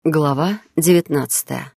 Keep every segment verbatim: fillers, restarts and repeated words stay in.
Глава девятнадцатая.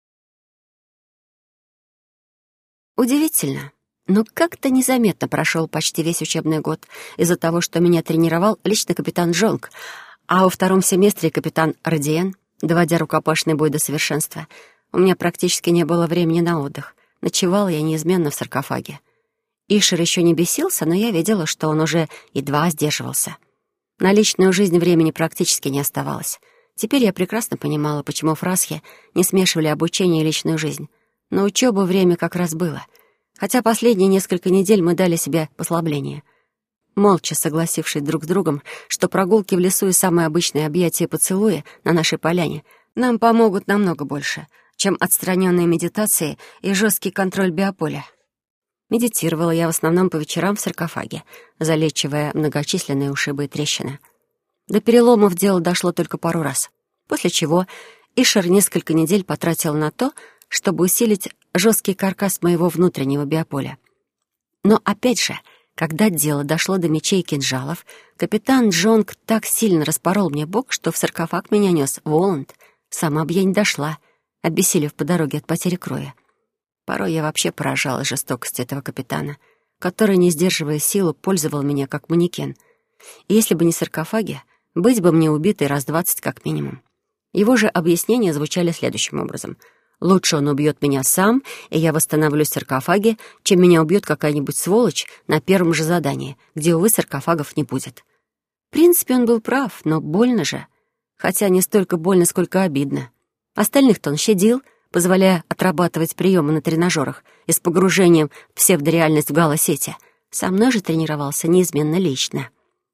Удивительно, но как-то незаметно прошел почти весь учебный год из-за того, что меня тренировал лично капитан Джонг, а во втором семестре капитан Радиен, доводя рукопашный бой до совершенства. У меня практически не было времени на отдых. Ночевала я неизменно в саркофаге. Ишер еще не бесился, но я видела, что он уже едва сдерживался. На личную жизнь времени практически не оставалось. Теперь я прекрасно понимала, почему фрасхи не смешивали обучение и личную жизнь. На учебу время как раз было. Хотя последние несколько недель мы дали себе послабление. Молча согласившись друг с другом, что прогулки в лесу и самые обычные объятия и поцелуи на нашей поляне нам помогут намного больше, чем отстраненные медитации и жесткий контроль биополя. Медитировала я в основном по вечерам в саркофаге, залечивая многочисленные ушибы и трещины. До переломов дело дошло только пару раз, после чего Ишер несколько недель потратил на то, чтобы усилить жесткий каркас моего внутреннего биополя. Но опять же, когда дело дошло до мечей и кинжалов, капитан Джонг так сильно распорол мне бок, что в саркофаг меня нес Воланд. Сама б я не дошла, обессилев по дороге от потери крови. Порой я вообще поражалась жестокости этого капитана, который, не сдерживая силу, пользовал меня как манекен. И если бы не саркофаги, быть бы мне убитой раз двадцать как минимум. Его же объяснения звучали следующим образом. Лучше он убьет меня сам, и я восстановлюсь в саркофаге, чем меня убьет какая-нибудь сволочь на первом же задании, где, увы, саркофагов не будет. В принципе, он был прав, но больно же. Хотя не столько больно, сколько обидно. Остальных-то он щадил, позволяя отрабатывать приемы на тренажерах и с погружением в псевдореальность в галосети. Со мной же тренировался неизменно лично.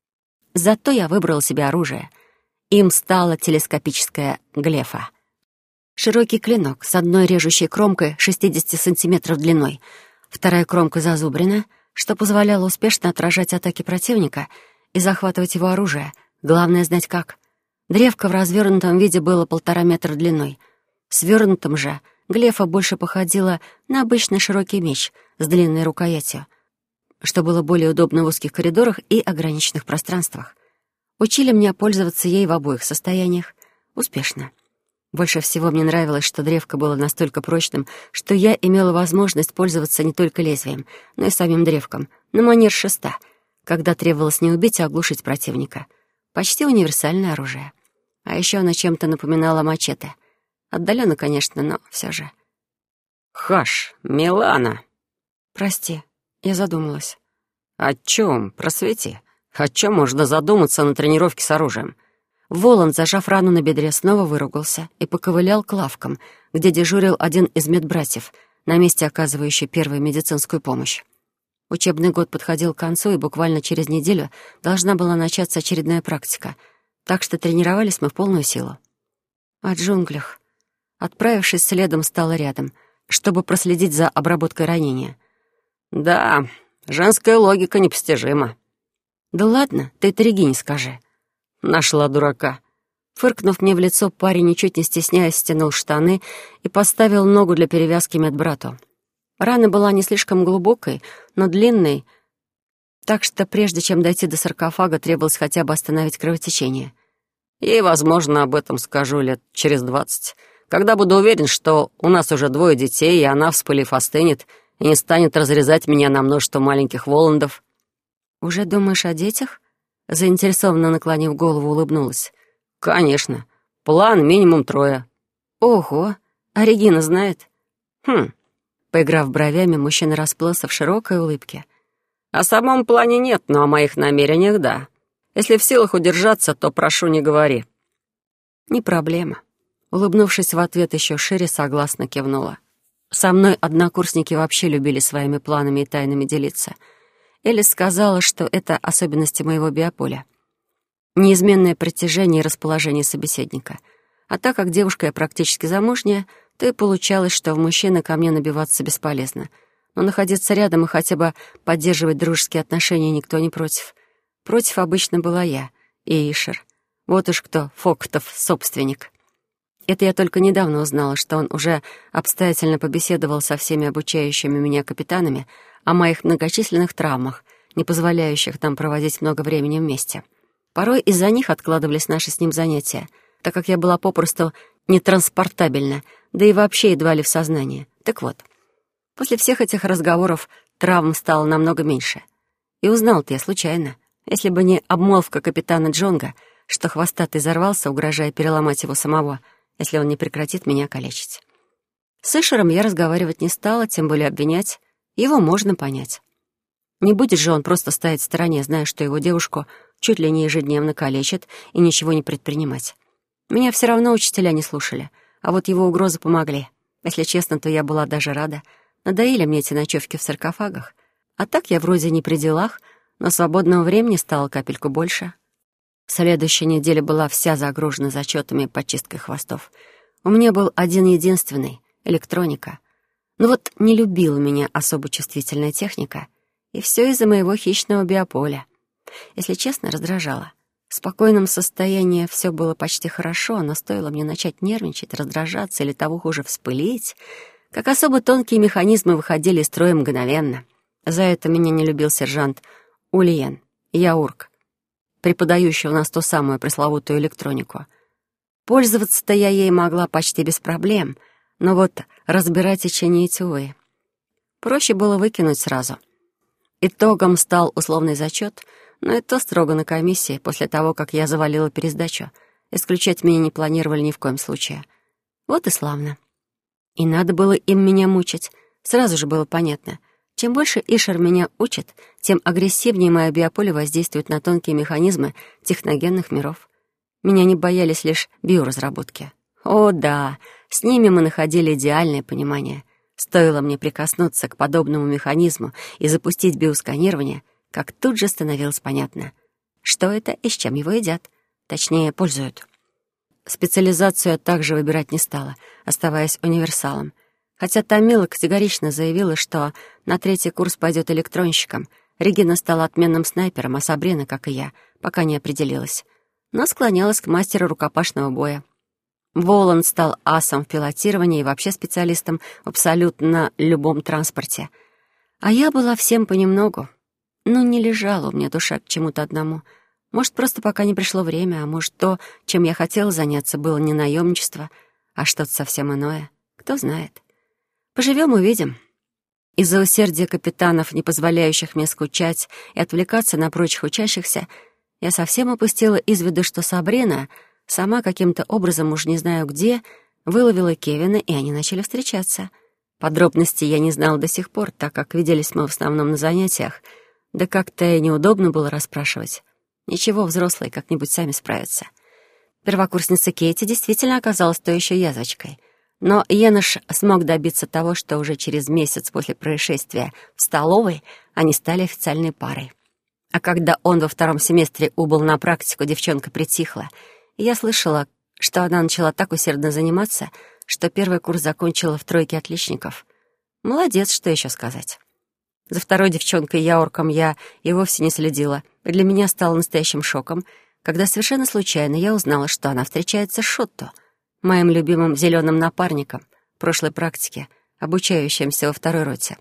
Зато я выбрала себе оружие. Им стала телескопическая глефа. Широкий клинок с одной режущей кромкой шестьдесят сантиметров длиной. Вторая кромка зазубрена, что позволяло успешно отражать атаки противника и захватывать его оружие. Главное знать как. Древко в развернутом виде было полтора метра длиной. В свернутом же глефа больше походила на обычный широкий меч с длинной рукоятью, что было более удобно в узких коридорах и ограниченных пространствах. Учили меня пользоваться ей в обоих состояниях. Успешно. Больше всего мне нравилось, что древко было настолько прочным, что я имела возможность пользоваться не только лезвием, но и самим древком, на манер шеста, когда требовалось не убить, а оглушить противника. Почти универсальное оружие. А еще оно чем-то напоминало мачете. Отдаленно, конечно, но все же. «Хаш, Милана!» «Прости». Я задумалась. «О чем? Просвети. О чем можно задуматься на тренировке с оружием?» Воланд, зажав рану на бедре, снова выругался и поковылял к лавкам, где дежурил один из медбратьев, на месте оказывающий первую медицинскую помощь. Учебный год подходил к концу, и буквально через неделю должна была начаться очередная практика, так что тренировались мы в полную силу. О джунглях. Отправившись следом, стала рядом, чтобы проследить за обработкой ранения. «Да, женская логика непостижима». «Да ладно, ты это Регине скажи». «Нашла дурака». Фыркнув мне в лицо, парень, ничуть не стесняясь, стянул штаны и поставил ногу для перевязки медбрату. Рана была не слишком глубокой, но длинной, так что прежде чем дойти до саркофага, требовалось хотя бы остановить кровотечение. «Ей, возможно, об этом скажу лет через двадцать, когда буду уверен, что у нас уже двое детей, и она, вспылив, остынет и не станет разрезать меня на множество маленьких Воландов». «Уже думаешь о детях?» Заинтересованно наклонив голову, улыбнулась. «Конечно. План минимум трое». «Ого! А Регина знает?» «Хм». Поиграв бровями, мужчина расплылся в широкой улыбке. «О самом плане нет, но о моих намерениях — да. Если в силах удержаться, то прошу, не говори». «Не проблема». Улыбнувшись в ответ еще шире, согласно кивнула. Со мной однокурсники вообще любили своими планами и тайнами делиться. Элис сказала, что это особенности моего биополя. Неизменное притяжение и расположение собеседника. А так как девушка я практически замужняя, то и получалось, что в мужчины ко мне набиваться бесполезно. Но находиться рядом и хотя бы поддерживать дружеские отношения никто не против. Против обычно была я и Ишер. Вот уж кто Фоктов собственник. Это я только недавно узнала, что он уже обстоятельно побеседовал со всеми обучающими меня капитанами о моих многочисленных травмах, не позволяющих нам проводить много времени вместе. Порой из-за них откладывались наши с ним занятия, так как я была попросту нетранспортабельно, да и вообще едва ли в сознании. Так вот, после всех этих разговоров травм стало намного меньше. И узнал-то я случайно. Если бы не обмолвка капитана Джонга, что хвостатый взорвался, угрожая переломать его самого, если он не прекратит меня калечить. С Эшером я разговаривать не стала, тем более обвинять. Его можно понять. Не будет же он просто стоять в стороне, зная, что его девушку чуть ли не ежедневно калечат и ничего не предпринимать. Меня все равно учителя не слушали, а вот его угрозы помогли. Если честно, то я была даже рада. Надоели мне эти ночевки в саркофагах. А так я вроде не при делах, но свободного времени стало капельку больше. Следующая неделя была вся загружена зачетами по чисткой хвостов. У меня был один-единственный — электроника. Но вот не любила меня особо чувствительная техника, и все из-за моего хищного биополя. Если честно, раздражало. В спокойном состоянии все было почти хорошо, но стоило мне начать нервничать, раздражаться или того хуже вспылить, как особо тонкие механизмы выходили из строя мгновенно. За это меня не любил сержант Ульен Яурк, преподающий у нас ту самую пресловутую электронику. Пользоваться-то я ей могла почти без проблем, но вот разбирать и чинить, увы. Проще было выкинуть сразу. Итогом стал условный зачет, но это строго на комиссии, после того, как я завалила пересдачу. Исключать меня не планировали ни в коем случае. Вот и славно. И надо было им меня мучить. Сразу же было понятно. Чем больше Ишер меня учит, тем агрессивнее мое биополе воздействует на тонкие механизмы техногенных миров. Меня не боялись лишь биоразработки. О, да, с ними мы находили идеальное понимание. Стоило мне прикоснуться к подобному механизму и запустить биосканирование, как тут же становилось понятно, что это и с чем его едят, точнее, пользуют. Специализацию я также выбирать не стала, оставаясь универсалом. Хотя Тамила категорично заявила, что на третий курс пойдет электронщиком, Регина стала отменным снайпером, а Сабрина, как и я, пока не определилась, но склонялась к мастеру рукопашного боя. Воланд стал асом в пилотировании и вообще специалистом в абсолютно любом транспорте. А я была всем понемногу. Ну, не лежала у меня душа к чему-то одному. Может, просто пока не пришло время, а может, то, чем я хотела заняться, было не наемничество, а что-то совсем иное. Кто знает. Поживем — увидим. Из-за усердия капитанов, не позволяющих мне скучать и отвлекаться на прочих учащихся, я совсем упустила из виду, что Сабрина сама каким-то образом, уж не знаю где, выловила Кевина, и они начали встречаться. Подробностей я не знала до сих пор, так как виделись мы в основном на занятиях, да как-то и неудобно было расспрашивать. Ничего, взрослые как-нибудь сами справятся. Первокурсница Кейти действительно оказалась той еще язвочкой. Но Йенош смог добиться того, что уже через месяц после происшествия в столовой они стали официальной парой. А когда он во втором семестре убыл на практику, девчонка притихла, и я слышала, что она начала так усердно заниматься, что первый курс закончила в тройке отличников. Молодец, что еще сказать. За второй девчонкой Яурком я и вовсе не следила, и для меня стало настоящим шоком, когда совершенно случайно я узнала, что она встречается с Шотто, моим любимым зеленым напарником прошлой практики, обучающимся во второй роте.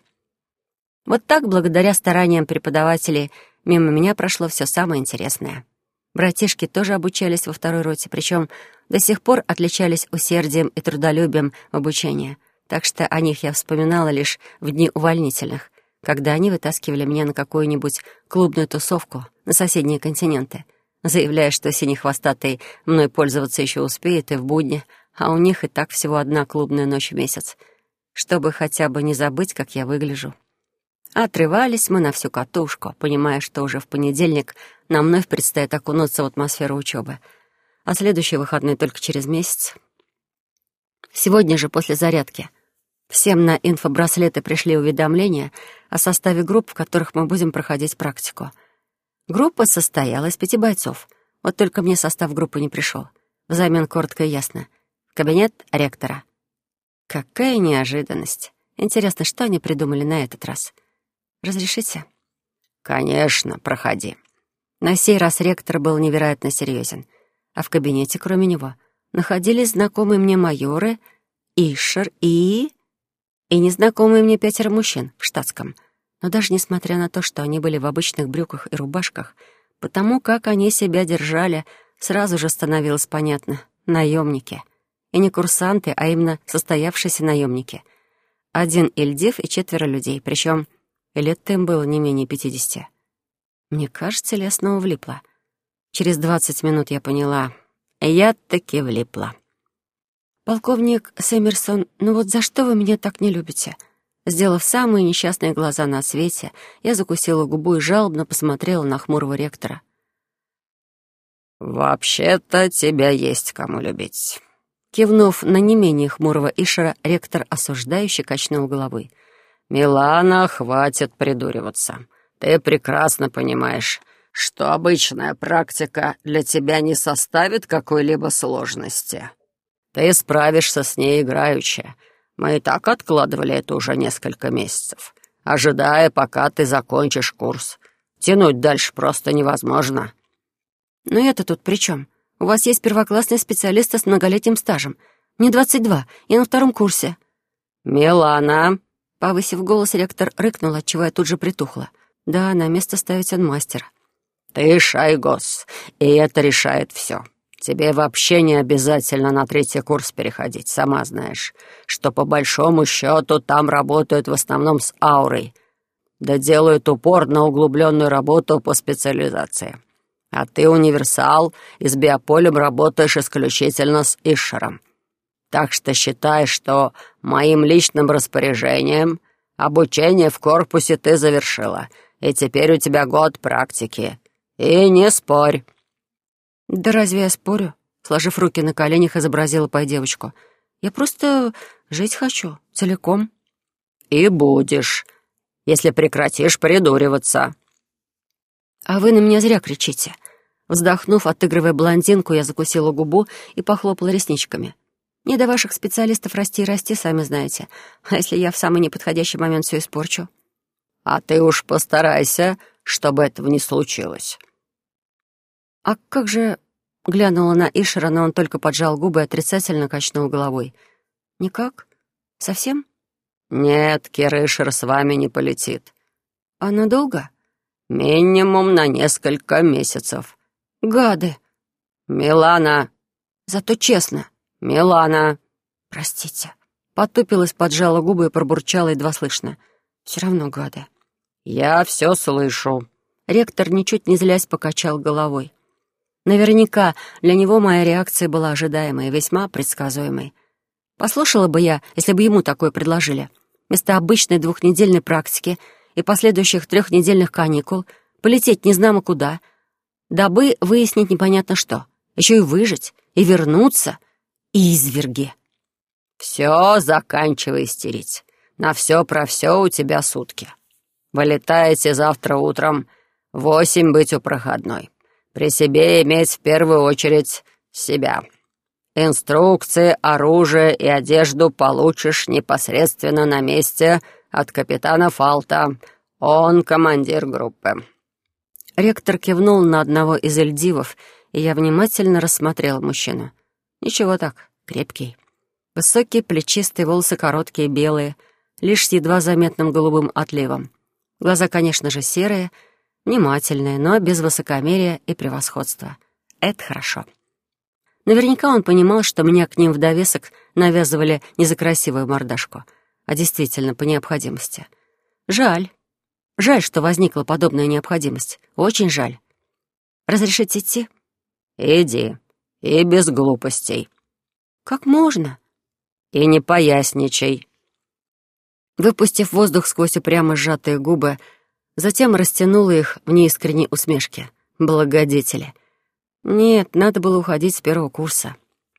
Вот так, благодаря стараниям преподавателей, мимо меня прошло все самое интересное. Братишки тоже обучались во второй роте, причем до сих пор отличались усердием и трудолюбием в обучении, так что о них я вспоминала лишь в дни увольнительных, когда они вытаскивали меня на какую-нибудь клубную тусовку на соседние континенты, заявляя, что синий-хвостатый мной пользоваться еще успеет и в будни, а у них и так всего одна клубная ночь в месяц, чтобы хотя бы не забыть, как я выгляжу. Отрывались мы на всю катушку, понимая, что уже в понедельник нам вновь предстоит окунуться в атмосферу учебы, а следующий выходной только через месяц. Сегодня же, после зарядки, всем на инфобраслеты пришли уведомления о составе групп, в которых мы будем проходить практику. Группа состояла из пяти бойцов. Вот только мне состав группы не пришел. Взамен коротко и ясно. В кабинет ректора. Какая неожиданность. Интересно, что они придумали на этот раз? Разрешите? Конечно, проходи. На сей раз ректор был невероятно серьезен. А в кабинете, кроме него, находились знакомые мне майоры, Ишер и... и незнакомые мне пятеро мужчин в штатском. Но даже несмотря на то, что они были в обычных брюках и рубашках, потому как они себя держали, сразу же становилось понятно — наемники. И не курсанты, а именно состоявшиеся наемники. Один Ильдив и четверо людей, причем лет-то им было не менее пятидесяти. Мне кажется, ли я снова влипла? Через двадцать минут я поняла. Я таки влипла. «Полковник Сэмерсон, ну вот за что вы меня так не любите?» Сделав самые несчастные глаза на свете, я закусила губу и жалобно посмотрела на хмурого ректора. «Вообще-то тебя есть кому любить». Кивнув на не менее хмурого Ишера, ректор осуждающе качнул головой. «Милана, хватит придуриваться. Ты прекрасно понимаешь, что обычная практика для тебя не составит какой-либо сложности. Ты справишься с ней играючи. Мы и так откладывали это уже несколько месяцев, ожидая, пока ты закончишь курс. Тянуть дальше просто невозможно». «Но это тут при чем? У вас есть первоклассные специалисты с многолетним стажем. Мне двадцать два, я на втором курсе». «Милана!» Повысив голос, ректор рыкнул, отчего я тут же притухла. «Да, на место ставить он мастер». «Ты шайгос, и это решает все. Тебе вообще не обязательно на третий курс переходить, сама знаешь, что по большому счету там работают в основном с аурой, да делают упор на углубленную работу по специализации. А ты универсал, и с биополем работаешь исключительно с Ишером. Так что считай, что моим личным распоряжением обучение в корпусе ты завершила, и теперь у тебя год практики. И не спорь». «Да разве я спорю?» Сложив руки на коленях, изобразила пай-девочку. «Я просто жить хочу, целиком». «И будешь, если прекратишь придуриваться». «А вы на меня зря кричите». Вздохнув, отыгрывая блондинку, я закусила губу и похлопала ресничками. «Не до ваших специалистов расти и расти, сами знаете. А если я в самый неподходящий момент все испорчу?» «А ты уж постарайся, чтобы этого не случилось». «А как же...» — глянула на Ишера, но он только поджал губы и отрицательно качнул головой. «Никак? Совсем?» «Нет, Кир Ишер с вами не полетит». «А надолго?» «Минимум на несколько месяцев». «Гады!» «Милана!» «Зато честно». «Милана!» «Простите». Потупилась, поджала губы и пробурчала едва слышно. «Все равно гады». «Я все слышу». Ректор, ничуть не злясь, покачал головой. Наверняка для него моя реакция была ожидаемой и весьма предсказуемой. Послушала бы я, если бы ему такое предложили. Вместо обычной двухнедельной практики и последующих трехнедельных каникул полететь незнамо куда, дабы выяснить непонятно что, еще и выжить, и вернуться, и изверги. «Все, заканчивай истерить. На все про все у тебя сутки. Вылетаете завтра утром, восемь быть у проходной. При себе иметь в первую очередь себя. Инструкции, оружие и одежду получишь непосредственно на месте от капитана Фалта. Он командир группы». Ректор кивнул на одного из эльдивов, и я внимательно рассмотрела мужчину. Ничего так, крепкий. Высокие, плечистые, волосы короткие, белые, лишь с едва заметным голубым отливом. Глаза, конечно же, серые, внимательные, но без высокомерия и превосходства. Это хорошо. Наверняка он понимал, что меня к ним в довесок навязывали не за красивую мордашку, а действительно по необходимости. Жаль. Жаль, что возникла подобная необходимость. Очень жаль. Разрешите идти? «Иди. И без глупостей». «Как можно?» «И не поясничай». Выпустив воздух сквозь упрямо сжатые губы, затем растянула их в неискренней усмешке. Благодетели. Нет, надо было уходить с первого курса.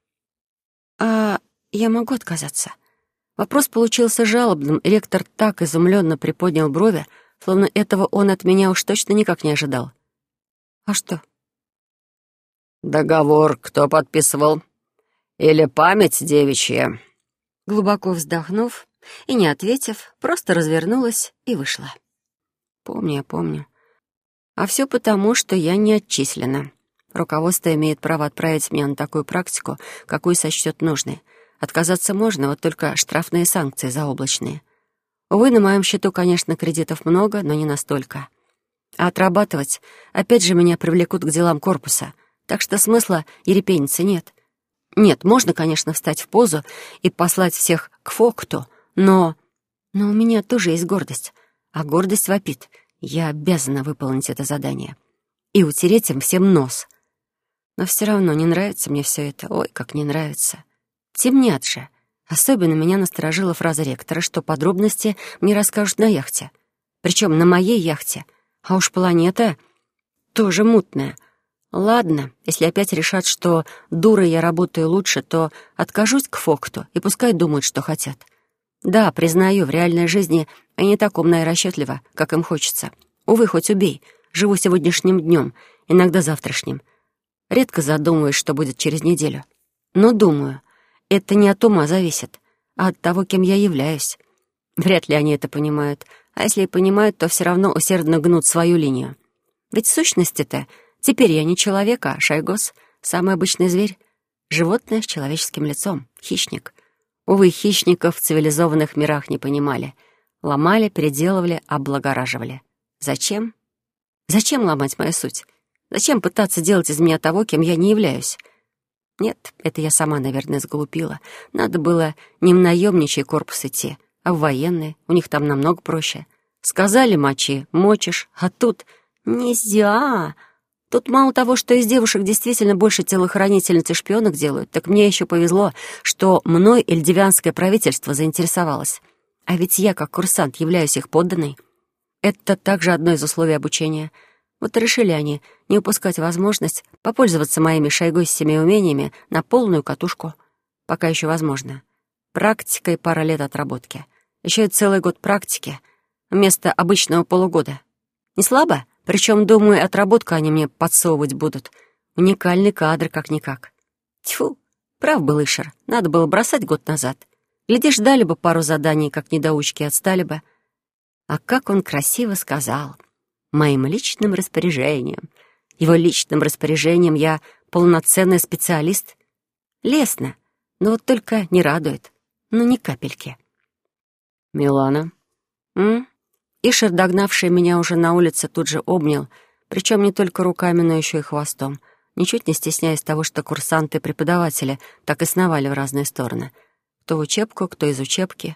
«А я могу отказаться?» Вопрос получился жалобным, и ректор так изумленно приподнял брови, словно этого он от меня уж точно никак не ожидал. «А что?» «Договор кто подписывал? Или память девичья?» Глубоко вздохнув и не ответив, просто развернулась и вышла. Помню, я помню. А все потому, что я не отчислена. Руководство имеет право отправить меня на такую практику, какую сочтет нужной. Отказаться можно, вот только штрафные санкции заоблачные. Увы, на моем счету, конечно, кредитов много, но не настолько. А отрабатывать, опять же, меня привлекут к делам корпуса, так что смысла ерепениться нет. Нет, можно, конечно, встать в позу и послать всех к Фокту, но... Но у меня тоже есть гордость. А гордость вопит. Я обязана выполнить это задание. И утереть им всем нос. Но все равно не нравится мне все это. Ой, как не нравится. Темнят же. Особенно меня насторожила фраза ректора, что подробности мне расскажут на яхте. Причем на моей яхте. А уж планета тоже мутная. Ладно, если опять решат, что дурой я работаю лучше, то откажусь к Фокту, и пускай думают, что хотят. Да, признаю, в реальной жизни я не так умна и расчетлива, как им хочется. Увы, хоть убей. Живу сегодняшним днем, иногда завтрашним. Редко задумываюсь, что будет через неделю. Но думаю, это не от ума зависит, а от того, кем я являюсь. Вряд ли они это понимают, а если и понимают, то все равно усердно гнут свою линию. Ведь в сущности-то теперь я не человек, а шайгос, самый обычный зверь, животное с человеческим лицом, хищник. Увы, хищников в цивилизованных мирах не понимали. Ломали, переделывали, облагораживали. Зачем? Зачем ломать мою суть? Зачем пытаться делать из меня того, кем я не являюсь? Нет, это я сама, наверное, сглупила. Надо было не в наемничий корпус идти, а в военный. У них там намного проще. Сказали мочи, мочишь, а тут нельзя. Тут мало того, что из девушек действительно больше телохранительниц и шпионок делают, так мне еще повезло, что мной эльдивянское правительство заинтересовалось. А ведь я, как курсант, являюсь их подданной. Это также одно из условий обучения. Вот и решили они не упускать возможность попользоваться моими шайгосими умениями на полную катушку. Пока еще возможно. Практика и пара лет отработки. Еще и целый год практики вместо обычного полугода. Не слабо? Причем, думаю, отработку они мне подсовывать будут. Уникальный кадр, как-никак. Тьфу, прав был Ишер. Надо было бросать год назад. Глядишь, дали бы пару заданий, как недоучки, отстали бы. А как он красиво сказал. Моим личным распоряжением. Его личным распоряжением я полноценный специалист. Лестно, но вот только не радует. Ну, ни капельки. «Милана?» М? Ишер, догнавший меня уже на улице, тут же обнял, причем не только руками, но еще и хвостом, ничуть не стесняясь того, что курсанты и преподаватели так и сновали в разные стороны. Кто в учебку, кто из учебки.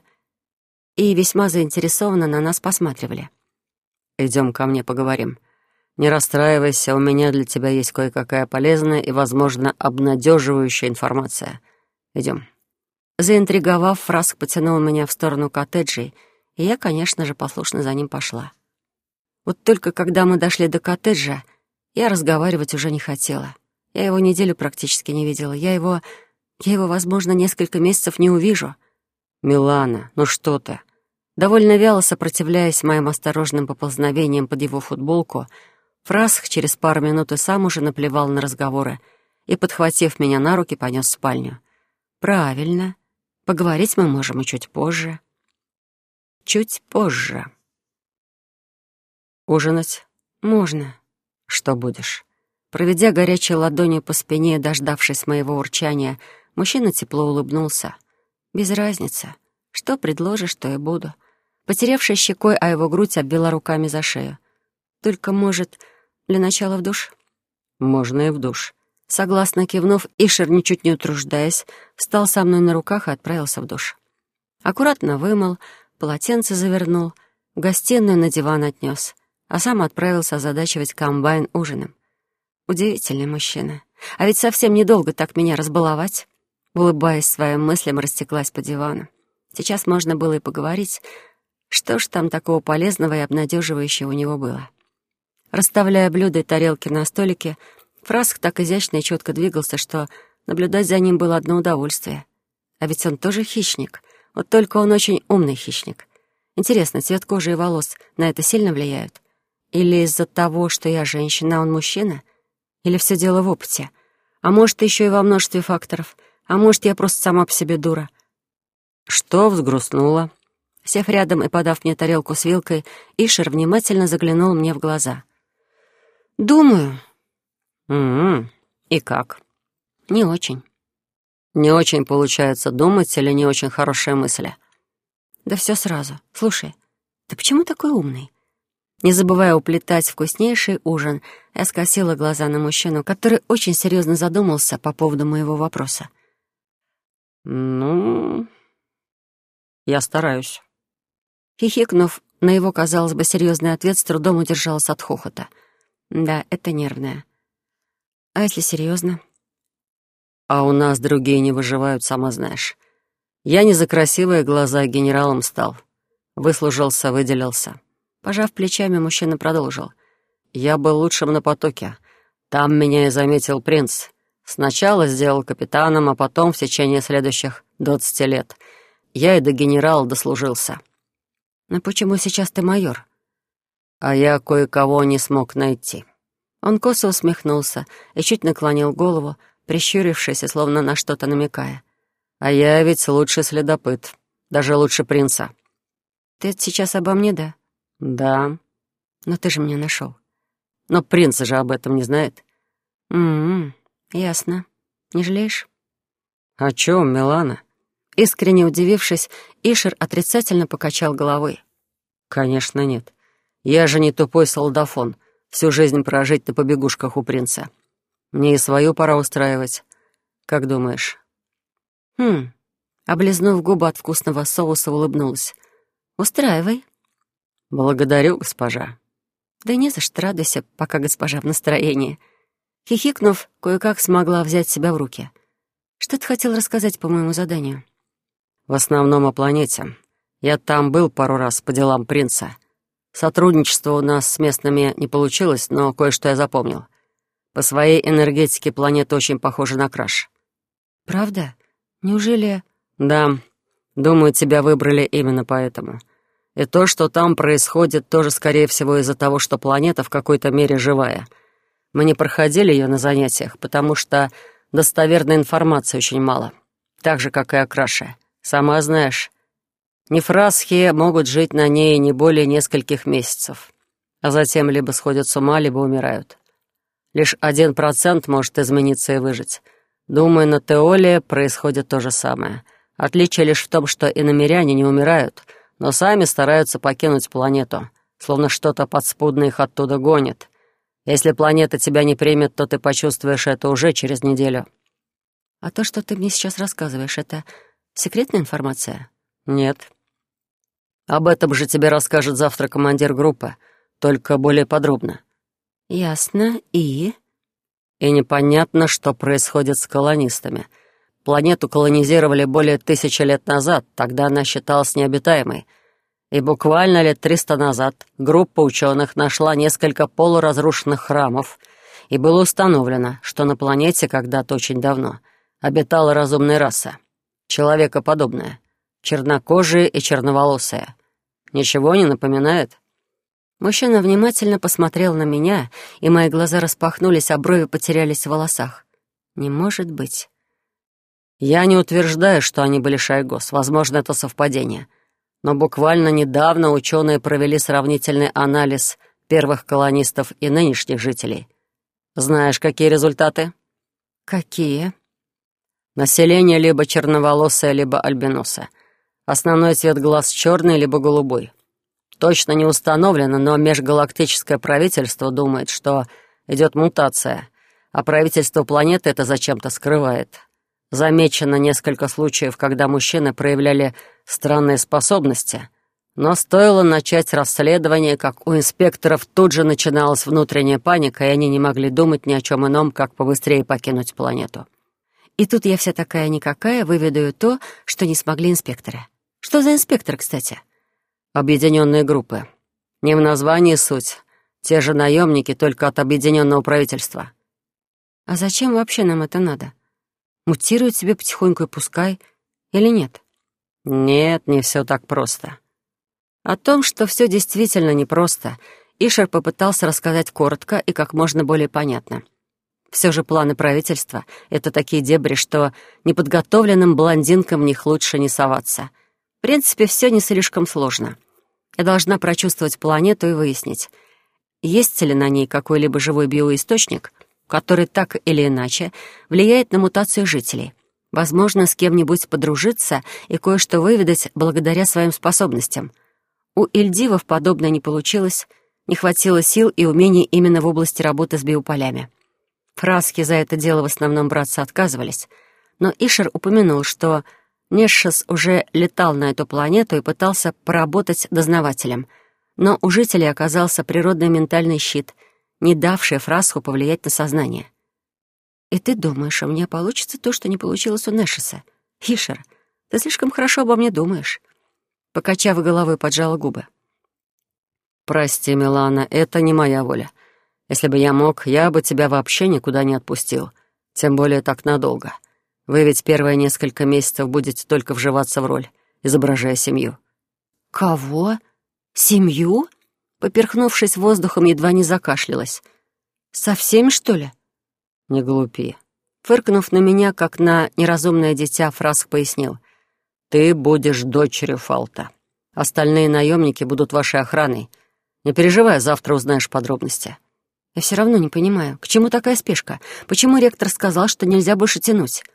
И весьма заинтересованно на нас посматривали. «Идем ко мне, поговорим. Не расстраивайся, у меня для тебя есть кое-какая полезная и, возможно, обнадеживающая информация. Идем». Заинтриговав, Фраск потянул меня в сторону коттеджей, и я, конечно же, послушно за ним пошла. Вот только когда мы дошли до коттеджа, я разговаривать уже не хотела. Я его неделю практически не видела. Я его... Я его, возможно, несколько месяцев не увижу. «Милана, ну что ты?» Довольно вяло сопротивляясь моим осторожным поползновениям под его футболку, Фраск через пару минут и сам уже наплевал на разговоры и, подхватив меня на руки, понес в спальню. «Правильно. Поговорить мы можем и чуть позже». «Чуть позже». «Ужинать?» «Можно». «Что будешь?» Проведя горячей ладонью по спине, дождавшись моего урчания, мужчина тепло улыбнулся. «Без разницы. Что предложишь, то и буду». Потеревшей щекой, а его грудь обвела руками за шею. «Только, может, для начала в душ?» «Можно и в душ». Согласно кивнув, Ишер, ничуть не утруждаясь, встал со мной на руках и отправился в душ. Аккуратно вымыл, полотенце завернул, в гостиную на диван отнес, а сам отправился озадачивать комбайн ужином. Удивительный мужчина. А ведь совсем недолго так меня разбаловать. Улыбаясь своим мыслям, растеклась по дивану. Сейчас можно было и поговорить. Что ж там такого полезного и обнадеживающего у него было? Расставляя блюда и тарелки на столике, Фраск так изящно и четко двигался, что наблюдать за ним было одно удовольствие. А ведь он тоже хищник. Вот только он очень умный хищник. Интересно, цвет кожи и волос на это сильно влияют? Или из-за того, что я женщина, а он мужчина? Или все дело в опыте? А может, еще и во множестве факторов? А может, я просто сама по себе дура? «Что взгрустнула?» Сев рядом и подав мне тарелку с вилкой, Ишер внимательно заглянул мне в глаза. «Думаю». «М-м, и как?» «Не очень». «Не очень получается думать или не очень хорошие мысли?» «Да все сразу. Слушай, ты почему такой умный?» Не забывая уплетать вкуснейший ужин, я скосила глаза на мужчину, который очень серьезно задумался по поводу моего вопроса. Ну, я стараюсь. Хихикнув, на его, казалось бы, серьезный ответ с трудом удержалась от хохота. Да, это нервное. А если серьезно? А у нас другие не выживают, сама знаешь. Я не за красивые глаза генералом стал. Выслужился, выделился. Пожав плечами, мужчина продолжил. Я был лучшим на потоке. Там меня и заметил принц. Сначала сделал капитаном, а потом в течение следующих двадцати лет я и до генерала дослужился. Но почему сейчас ты майор? А я кое-кого не смог найти. Он косо усмехнулся и чуть наклонил голову, прищурившись и словно на что-то намекая. А я ведь лучший следопыт, даже лучше принца. Ты это сейчас обо мне, да? Да. Но ты же меня нашел. Но принц же об этом не знает. М-м, ясно. Не жалеешь? О чем, Милана? Искренне удивившись, Ишер отрицательно покачал головой. Конечно, нет. Я же не тупой солдафон, всю жизнь прожить на побегушках у принца. Мне и свою пора устраивать. Как думаешь? Хм. Облизнув губы от вкусного соуса, улыбнулась. Устраивай. Благодарю, госпожа. Да не за что, радуйся, пока госпожа в настроении. Хихикнув, кое-как смогла взять себя в руки. Что ты хотел рассказать по моему заданию? В основном о планете. Я там был пару раз по делам принца. Сотрудничество у нас с местными не получилось, но кое-что я запомнил. По своей энергетике планета очень похожа на Краш. Правда? Неужели... Да, думаю, тебя выбрали именно поэтому. И то, что там происходит, тоже, скорее всего, из-за того, что планета в какой-то мере живая. Мы не проходили ее на занятиях, потому что достоверной информации очень мало. Так же, как и о Краше. Сама знаешь, нефрасхи могут жить на ней не более нескольких месяцев, а затем либо сходят с ума, либо умирают. Лишь один процент может измениться и выжить. Думаю, на Теоле происходит то же самое. Отличие лишь в том, что иномиряне не умирают, но сами стараются покинуть планету, словно что-то подспудно их оттуда гонит. Если планета тебя не примет, то ты почувствуешь это уже через неделю. А то, что ты мне сейчас рассказываешь, это секретная информация? Нет. Об этом же тебе расскажет завтра командир группы, только более подробно. Ясно. И? И непонятно, что происходит с колонистами. Планету колонизировали более тысячи лет назад, тогда она считалась необитаемой. И буквально лет триста назад группа ученых нашла несколько полуразрушенных храмов, и было установлено, что на планете когда-то очень давно обитала разумная раса, человекоподобная, чернокожие и черноволосые. Ничего не напоминает? Мужчина внимательно посмотрел на меня, и мои глаза распахнулись, а брови потерялись в волосах. Не может быть. Я не утверждаю, что они были Шайгос. Возможно, это совпадение. Но буквально недавно ученые провели сравнительный анализ первых колонистов и нынешних жителей. Знаешь, какие результаты? Какие? Население либо черноволосое, либо альбиносы. Основной цвет глаз черный, либо голубой. Точно не установлено, но межгалактическое правительство думает, что идет мутация, а правительство планеты это зачем-то скрывает. Замечено несколько случаев, когда мужчины проявляли странные способности, но стоило начать расследование, как у инспекторов тут же начиналась внутренняя паника, и они не могли думать ни о чем ином, как побыстрее покинуть планету. И тут я вся такая никакая выведаю то, что не смогли инспекторы. Что за инспектор, кстати? Объединенные группы. Не в названии суть. Те же наемники, только от объединенного правительства. А зачем вообще нам это надо? Мутируют себе потихоньку и пускай. Или нет? Нет, не все так просто. О том, что все действительно непросто, Ишер попытался рассказать коротко и как можно более понятно. Все же планы правительства — это такие дебри, что неподготовленным блондинкам в них лучше не соваться. В принципе, все не слишком сложно. Я должна прочувствовать планету и выяснить, есть ли на ней какой-либо живой биоисточник, который так или иначе влияет на мутацию жителей. Возможно, с кем-нибудь подружиться и кое-что выведать благодаря своим способностям. У Ильдивов подобное не получилось, не хватило сил и умений именно в области работы с биополями. Фраски за это дело в основном браться отказывались, но Ишер упомянул, что Нешес уже летал на эту планету и пытался поработать дознавателем. Но у жителей оказался природный ментальный щит, не давший Фрасху повлиять на сознание. «И ты думаешь, у меня получится то, что не получилось у Нешеса? Ишер, ты слишком хорошо обо мне думаешь». Покачав головой, поджала губы. «Прости, Милана, это не моя воля. Если бы я мог, я бы тебя вообще никуда не отпустил, тем более так надолго. Вы ведь первые несколько месяцев будете только вживаться в роль, изображая семью». «Кого? Семью?» Поперхнувшись воздухом, едва не закашлялась. «Со всеми, что ли?» «Не глупи». Фыркнув на меня, как на неразумное дитя, Фраск пояснил. «Ты будешь дочерью Фалта. Остальные наемники будут вашей охраной. Не переживай, завтра узнаешь подробности». «Я все равно не понимаю, к чему такая спешка? Почему ректор сказал, что нельзя больше тянуть?»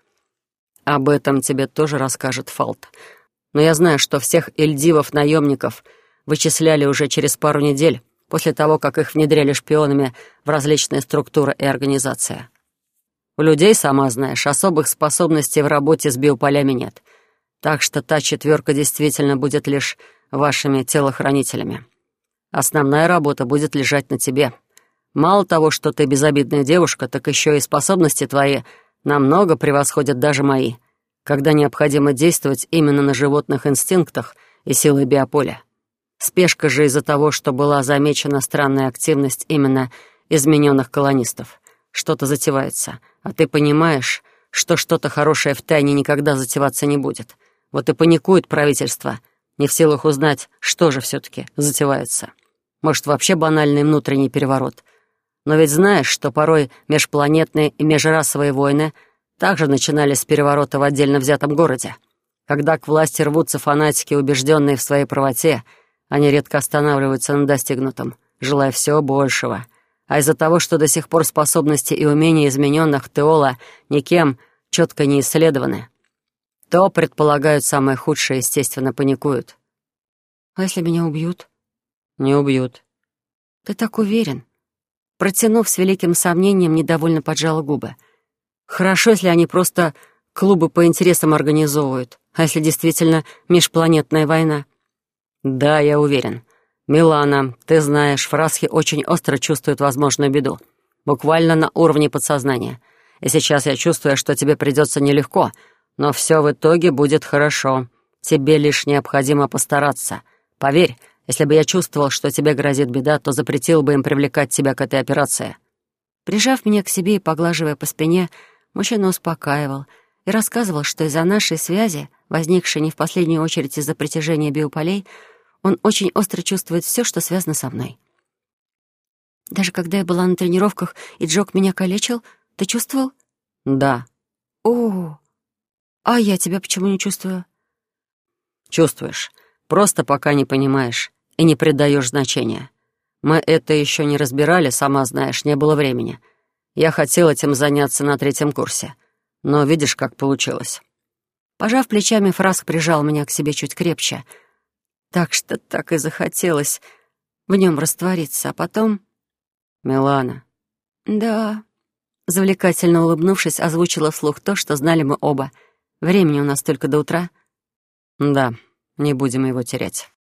«Об этом тебе тоже расскажет Фалт. Но я знаю, что всех эльдивов-наемников вычисляли уже через пару недель после того, как их внедряли шпионами в различные структуры и организации. У людей, сама знаешь, особых способностей в работе с биополями нет. Так что та четверка действительно будет лишь вашими телохранителями. Основная работа будет лежать на тебе. Мало того, что ты безобидная девушка, так еще и способности твои намного превосходят даже мои, когда необходимо действовать именно на животных инстинктах и силой биополя. Спешка же из-за того, что была замечена странная активность именно измененных колонистов. Что-то затевается, а ты понимаешь, что что-то хорошее втайне никогда затеваться не будет. Вот и паникует правительство, не в силах узнать, что же все-таки затевается. Может, вообще банальный внутренний переворот. Но ведь знаешь, что порой межпланетные и межрасовые войны также начинались с переворота в отдельно взятом городе. Когда к власти рвутся фанатики, убежденные в своей правоте, они редко останавливаются на достигнутом, желая всего большего. А из-за того, что до сих пор способности и умения измененных Теола никем четко не исследованы, то предполагают самое худшее, естественно, паникуют. «А если меня убьют?» «Не убьют». «Ты так уверен?» Протянув с великим сомнением, недовольно поджала губы. «Хорошо, если они просто клубы по интересам организовывают, а если действительно межпланетная война?» «Да, я уверен. Милана, ты знаешь, Фрасхи очень остро чувствуют возможную беду. Буквально на уровне подсознания. И сейчас я чувствую, что тебе придется нелегко, но все в итоге будет хорошо. Тебе лишь необходимо постараться. Поверь, если бы я чувствовал, что тебе грозит беда, то запретил бы им привлекать тебя к этой операции». Прижав меня к себе и поглаживая по спине, мужчина успокаивал и рассказывал, что из-за нашей связи, возникшей не в последнюю очередь из-за притяжения биополей, он очень остро чувствует все, что связано со мной. «Даже когда я была на тренировках и Джок меня калечил, ты чувствовал?» «Да». «О, а я тебя почему не чувствую?» «Чувствуешь, просто пока не понимаешь и не придаешь значения. Мы это еще не разбирали, сама знаешь, не было времени. Я хотел этим заняться на третьем курсе, но видишь, как получилось». Пожав плечами, Фраск прижал меня к себе чуть крепче, так что так и захотелось в нем раствориться, а потом... «Милана». «Да». Завлекательно улыбнувшись, озвучила вслух то, что знали мы оба. «Времени у нас только до утра». «Да, не будем его терять».